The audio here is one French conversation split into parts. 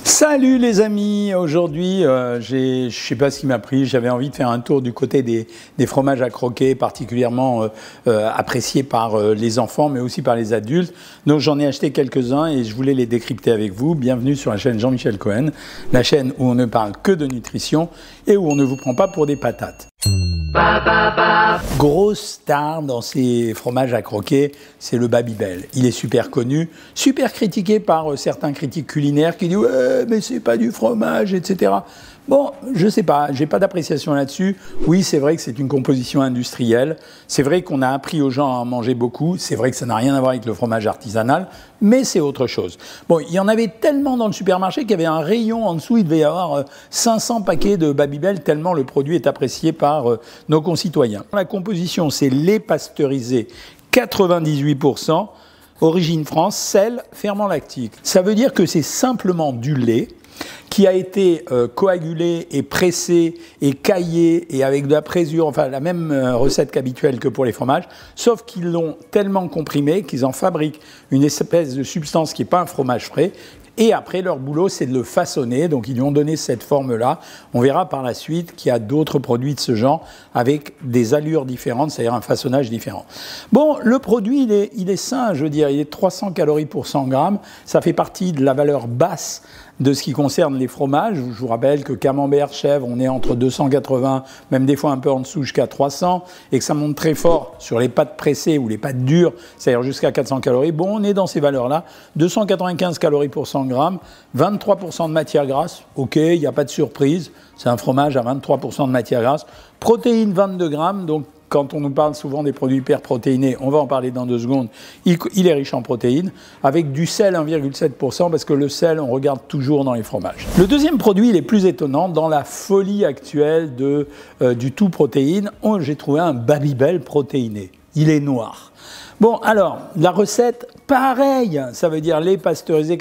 Salut les amis, aujourd'hui je ne sais pas ce qui m'a pris, j'avais envie de faire un tour du côté des fromages à croquer, particulièrement appréciés par les enfants mais aussi par les adultes. Donc j'en ai acheté quelques-uns et je voulais les décrypter avec vous. Bienvenue sur la chaîne Jean-Michel Cohen, la chaîne où on ne parle que de nutrition et où on ne vous prend pas pour des patates. Grosse star dans ces fromages à croquer, c'est le Babybel. Il est super connu, super critiqué par certains critiques culinaires qui disent « Ouais, mais c'est pas du fromage, etc. » Bon, je sais pas, j'ai pas d'appréciation là-dessus. Oui, c'est vrai que c'est une composition industrielle. C'est vrai qu'on a appris aux gens à en manger beaucoup. C'est vrai que ça n'a rien à voir avec le fromage artisanal, mais c'est autre chose. Bon, il y en avait tellement dans le supermarché qu'il y avait un rayon en dessous. Il devait y avoir 500 paquets de Babybel, tellement le produit est apprécié par nos concitoyens. La composition, c'est lait pasteurisé 98%, origine France, sel, ferment lactique. Ça veut dire que c'est simplement du lait qui a été coagulé et pressé et caillé et avec de la présure, enfin la même recette qu'habituelle que pour les fromages, sauf qu'ils l'ont tellement comprimé qu'ils en fabriquent une espèce de substance qui n'est pas un fromage frais. Et après, leur boulot, c'est de le façonner. Donc, ils lui ont donné cette forme-là. On verra par la suite qu'il y a d'autres produits de ce genre avec des allures différentes, c'est-à-dire un façonnage différent. Bon, le produit, il est sain, je veux dire. Il est 300 calories pour 100 grammes. Ça fait partie de la valeur basse de ce qui concerne les fromages. Je vous rappelle que camembert, chèvre, on est entre 280, même des fois un peu en dessous, jusqu'à 300, et que ça monte très fort sur les pâtes pressées ou les pâtes dures, c'est-à-dire jusqu'à 400 calories. Bon, on est dans ces valeurs-là. 295 calories pour 100 grammes, 23% de matière grasse. OK, il n'y a pas de surprise. C'est un fromage à 23% de matière grasse. Protéines, 22 grammes, donc quand on nous parle souvent des produits hyperprotéinés, on va en parler dans 2 secondes, il est riche en protéines, avec du sel 1,7%, parce que le sel, on regarde toujours dans les fromages. Le deuxième produit, il est plus étonnant, dans la folie actuelle du tout protéine, j'ai trouvé un Babybel protéiné. Il est noir. Bon, alors, la recette, pareil, ça veut dire lait pasteurisé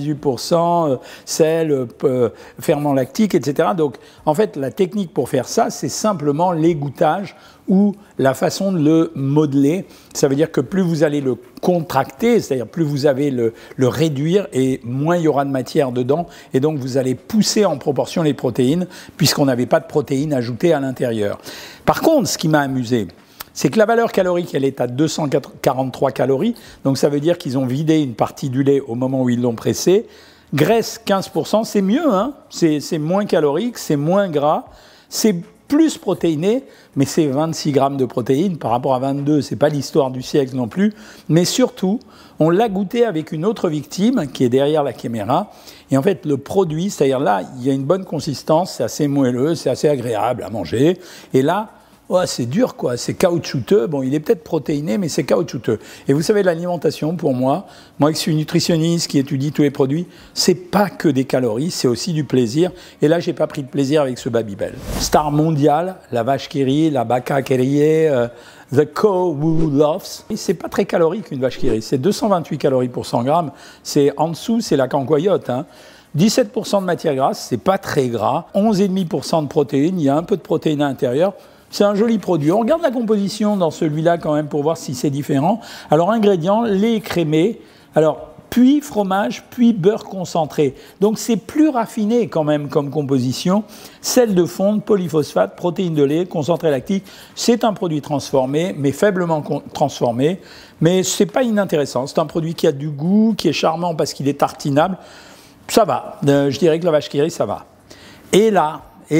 98%, sel, ferment lactique, etc. Donc, en fait, la technique pour faire ça, c'est simplement l'égouttage ou la façon de le modeler. Ça veut dire que plus vous allez le contracter, c'est-à-dire plus vous allez le réduire et moins il y aura de matière dedans. Et donc, vous allez pousser en proportion les protéines puisqu'on n'avait pas de protéines ajoutées à l'intérieur. Par contre, ce qui m'a amusé, c'est que la valeur calorique, elle est à 243 calories. Donc, ça veut dire qu'ils ont vidé une partie du lait au moment où ils l'ont pressé. Graisse, 15%, c'est mieux, hein, c'est moins calorique, c'est moins gras, c'est plus protéiné, mais c'est 26 grammes de protéines par rapport à 22, c'est pas l'histoire du siècle non plus. Mais surtout, on l'a goûté avec une autre victime qui est derrière la caméra. Et en fait, le produit, c'est-à-dire là, il y a une bonne consistance, c'est assez moelleux, c'est assez agréable à manger. Et là, ouais, c'est dur, quoi. C'est caoutchouteux. Bon, il est peut-être protéiné, mais c'est caoutchouteux. Et vous savez, l'alimentation, pour moi qui suis nutritionniste, qui étudie tous les produits, c'est pas que des calories, c'est aussi du plaisir. Et là, j'ai pas pris de plaisir avec ce Babybel. Star mondiale, la vache qui rit, la vaca qui rit, the cow who loves. Et c'est pas très calorique, une vache qui rit. C'est 228 calories pour 100 grammes. C'est en dessous, c'est la cancoyote, hein. 17% de matière grasse, c'est pas très gras. 11,5% de protéines, il y a un peu de protéines à l'intérieur. C'est un joli produit. On regarde la composition dans celui-là quand même pour voir si c'est différent. Alors, ingrédients, lait écrémé, alors puis fromage, puis beurre concentré. Donc, c'est plus raffiné quand même comme composition. Sel de fonte, polyphosphate, protéines de lait, concentré lactique. C'est un produit transformé, mais faiblement transformé. Mais c'est pas inintéressant. C'est un produit qui a du goût, qui est charmant parce qu'il est tartinable. Ça va. Je dirais que la vache qui rit, ça va. Et là,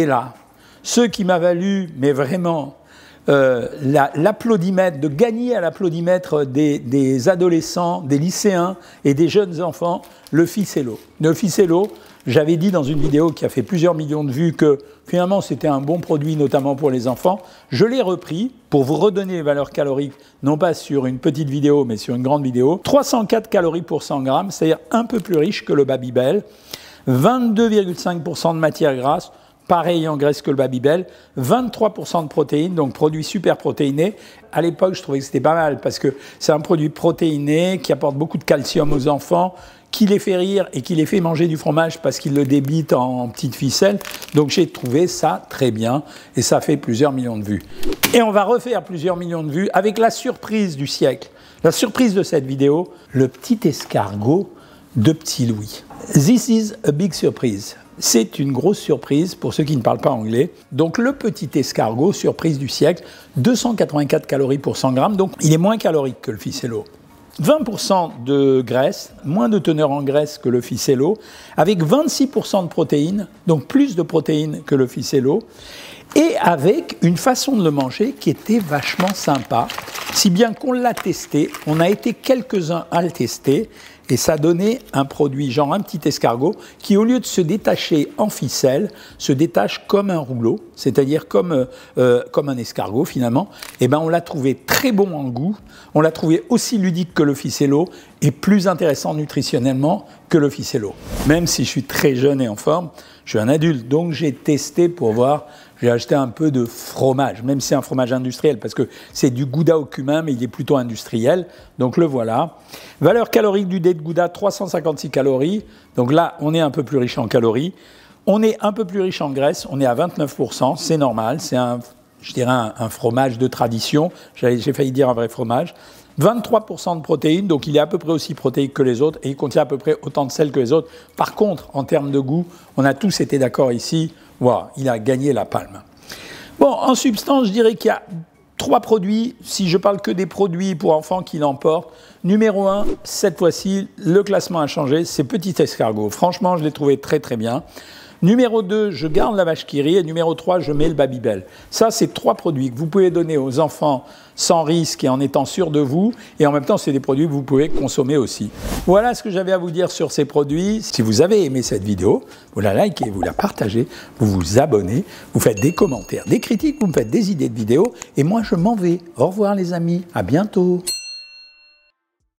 ce qui m'a valu, mais vraiment, l'applaudimètre, de gagner à l'applaudimètre des adolescents, des lycéens et des jeunes enfants, le Ficello. Le Ficello, j'avais dit dans une vidéo qui a fait plusieurs millions de vues que finalement c'était un bon produit, notamment pour les enfants. Je l'ai repris pour vous redonner les valeurs caloriques, non pas sur une petite vidéo, mais sur une grande vidéo. 304 calories pour 100 grammes, c'est-à-dire un peu plus riche que le Babybel. 22,5% de matière grasse. Pareil en graisse que le Babybel, 23% de protéines, donc produit super protéiné. À l'époque, je trouvais que c'était pas mal parce que c'est un produit protéiné qui apporte beaucoup de calcium aux enfants, qui les fait rire et qui les fait manger du fromage parce qu'il le débite en petites ficelles. Donc j'ai trouvé ça très bien et ça fait plusieurs millions de vues. Et on va refaire plusieurs millions de vues avec la surprise du siècle. La surprise de cette vidéo, le petit escargot de petits Louis. This is a big surprise. C'est une grosse surprise pour ceux qui ne parlent pas anglais. Donc le petit escargot, surprise du siècle, 284 calories pour 100 grammes, donc il est moins calorique que le ficello. 20% de graisse, moins de teneur en graisse que le ficello, avec 26% de protéines, donc plus de protéines que le ficello, et avec une façon de le manger qui était vachement sympa, si bien qu'on l'a testé, on a été quelques-uns à le tester, et ça donnait un produit, genre un petit escargot, qui au lieu de se détacher en ficelle, se détache comme un rouleau, c'est-à-dire comme un escargot finalement. Et ben on l'a trouvé très bon en goût, on l'a trouvé aussi ludique que le ficello, et plus intéressant nutritionnellement que le ficello. Même si je suis très jeune et en forme, je suis un adulte, donc j'ai testé pour voir. J'ai acheté un peu de fromage, même si c'est un fromage industriel, parce que c'est du Gouda au cumin, mais il est plutôt industriel. Donc le voilà. Valeur calorique du lait de Gouda, 356 calories. Donc là, on est un peu plus riche en calories. On est un peu plus riche en graisse, on est à 29%, c'est normal. C'est je dirais un fromage de tradition. J'ai failli dire un vrai fromage. 23% de protéines, donc il est à peu près aussi protéique que les autres, et il contient à peu près autant de sel que les autres. Par contre, en termes de goût, on a tous été d'accord ici, wow, il a gagné la palme. Bon, en substance, je dirais qu'il y a 3 produits, si je parle que des produits pour enfants qui l'emportent. Numéro 1, cette fois-ci, le classement a changé, c'est Petit Escargot. Franchement, je l'ai trouvé très très bien. Numéro 2, je garde la vache qui rit, et numéro 3, je mets le Babybel. Ça, c'est 3 produits que vous pouvez donner aux enfants sans risque et en étant sûr de vous, et en même temps, c'est des produits que vous pouvez consommer aussi. Voilà ce que j'avais à vous dire sur ces produits. Si vous avez aimé cette vidéo, vous la likez, vous la partagez, vous vous abonnez, vous faites des commentaires, des critiques, vous me faites des idées de vidéos, et moi, je m'en vais. Au revoir les amis, à bientôt.